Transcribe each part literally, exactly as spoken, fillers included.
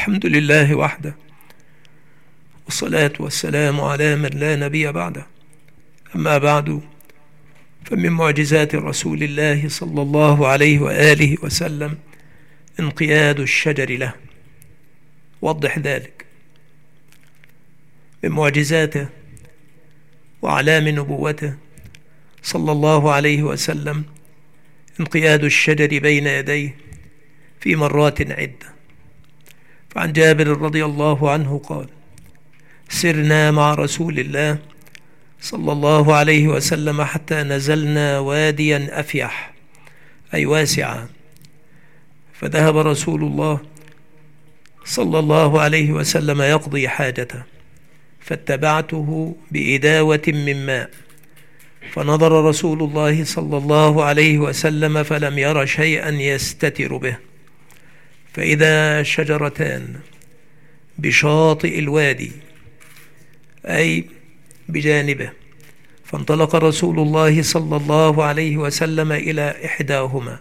الحمد لله وحده، والصلاة والسلام على من لا نبي بعده. أما بعد، فمن معجزات رسول الله صلى الله عليه وآله وسلم انقياد الشجر له. وضح ذلك. من معجزاته وأعلام نبوته صلى الله عليه وسلم انقياد الشجر بين يديه في مرات عدة. فعن جابر رضي الله عنه قال: سرنا مع رسول الله صلى الله عليه وسلم حتى نزلنا واديا أفيح، أي واسعا، فذهب رسول الله صلى الله عليه وسلم يقضي حاجته، فاتبعته بإداوة من ماء، فنظر رسول الله صلى الله عليه وسلم فلم ير شيئا يستتر به، فإذا شجرتان بشاطئ الوادي، أي بجانبه، فانطلق رسول الله صلى الله عليه وسلم إلى إحداهما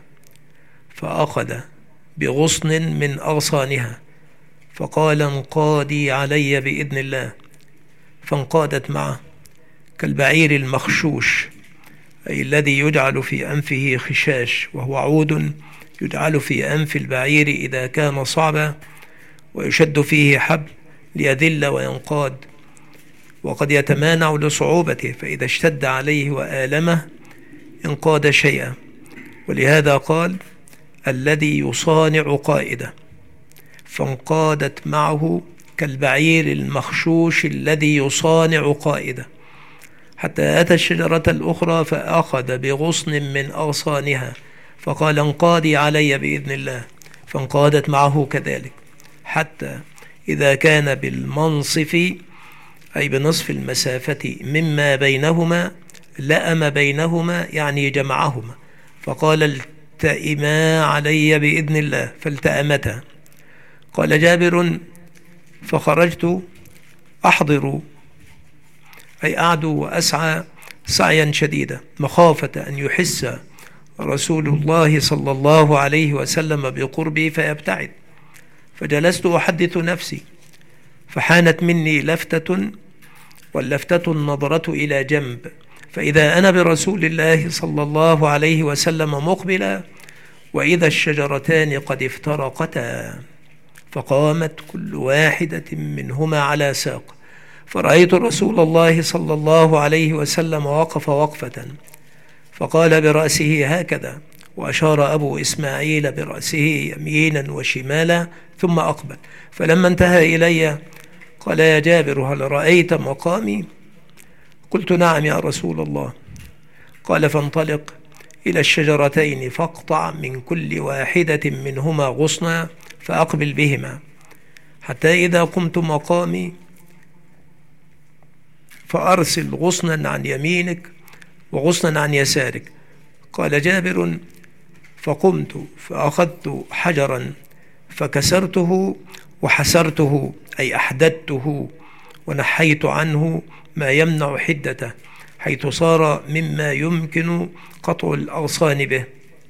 فأخذ بغصن من أغصانها فقال: انقادي علي بإذن الله، فانقادت معه كالبعير المخشوش، أي الذي يجعل في أنفه خشاش، وهو عود يجعل في أنف البعير إذا كان صعبا ويشد فيه حبل ليذل وينقاد، وقد يتمانع لصعوبته، فإذا اشتد عليه وآلمه انقاد شيئا. ولهذا قال: الذي يصانع قائده، فانقادت معه كالبعير المخشوش الذي يصانع قائده، حتى أتى الشجرة الأخرى فأخذ بغصن من أغصانها فقال: انقادي علي بإذن الله، فانقادت معه كذلك، حتى إذا كان بالمنصف، أي بنصف المسافة مما بينهما، لأم بينهما، يعني جمعهما، فقال: التئما علي بإذن الله، فالتأمتا. قال جابر: فخرجت أحضر، أي أعدو وأسعى سعيا شديدا، مخافة أن يحس رسول الله صلى الله عليه وسلم بقربي فيبتعد، فجلست أحدث نفسي، فحانت مني لفتة، واللفتة النظرة إلى جنب، فإذا أنا برسول الله صلى الله عليه وسلم مقبلا، وإذا الشجرتان قد افترقتا، فقامت كل واحدة منهما على ساق، فرأيت رسول الله صلى الله عليه وسلم وقف وقفة، فقال برأسه هكذا، وأشار أبو إسماعيل برأسه يمينا وشمالا، ثم أقبل، فلما انتهى إلي قال: يا جابر، هل رأيت مقامي؟ قلت: نعم يا رسول الله. قال: فانطلق إلى الشجرتين فاقطع من كل واحدة منهما غصنا فأقبل بهما، حتى إذا قمت مقامي فأرسل غصنا عن يمينك وغصنا عن يسارك. قال جابر: فقمت فأخذت حجرا فكسرته وحسرته، أي أحددته، ونحيت عنه ما يمنع حدته، حيث صار مما يمكن قطع الأغصان به،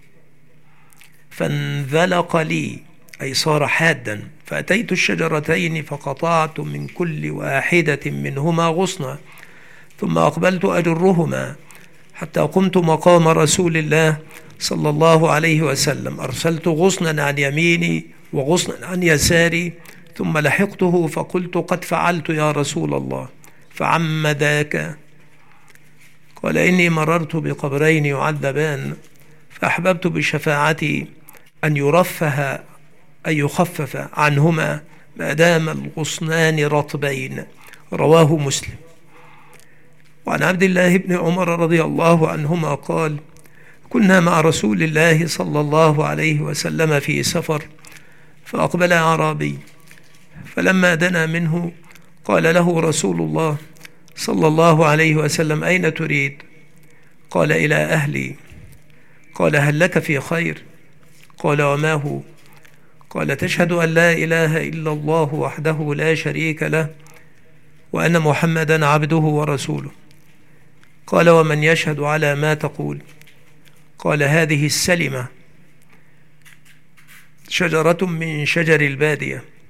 فانذلق لي، أي صار حادا، فأتيت الشجرتين فقطعت من كل واحدة منهما غصنا، ثم أقبلت أجرهما حتى قمت مقام رسول الله صلى الله عليه وسلم، أرسلت غصنا عن يميني وغصنا عن يساري، ثم لحقته فقلت: قد فعلت يا رسول الله، فعم ذاك؟ قال: إني مررت بقبرين يعذبان، فأحببت بشفاعتي أن يرفه، أن يخفف عنهما ما دام الغصنان رطبين. رواه مسلم. وعن عبد الله بن عمر رضي الله عنهما قال: كنا مع رسول الله صلى الله عليه وسلم في سفر، فأقبل أعرابي، فلما دنا منه قال له رسول الله صلى الله عليه وسلم: أين تريد؟ قال: إلى أهلي. قال: هل لك في خير؟ قال: وما هو؟ قال: تشهد أن لا إله إلا الله وحده لا شريك له، وأن محمدا عبده ورسوله. قال: ومن يشهد على ما تقول؟ قال: هذه السلمة شجرة من شجر البادية،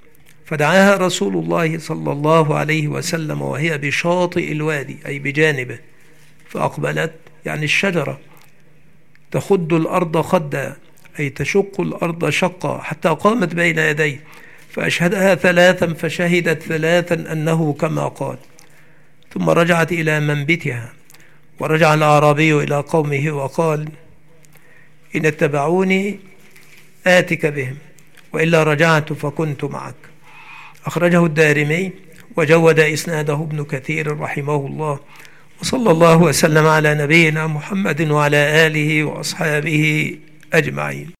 فدعاها رسول الله صلى الله عليه وسلم وهي بشاطئ الوادي أي بجانبه، فأقبلت يعني الشجرة تخد الأرض خدا أي تشق الأرض شقا حتى قامت بين يديه، فأشهدها ثلاثا فشهدت ثلاثا أنه كما قال. ثم رجعت إلى منبتها. ورجع الأعرابي إلى قومه وقال: إن اتبعوني آتك بهم، وإلا رجعت فكنت معك. أخرجه الدارمي وجود إسناده ابن كثير رحمه الله. وصلى الله وسلم على نبينا محمد وعلى آله وأصحابه أجمعين.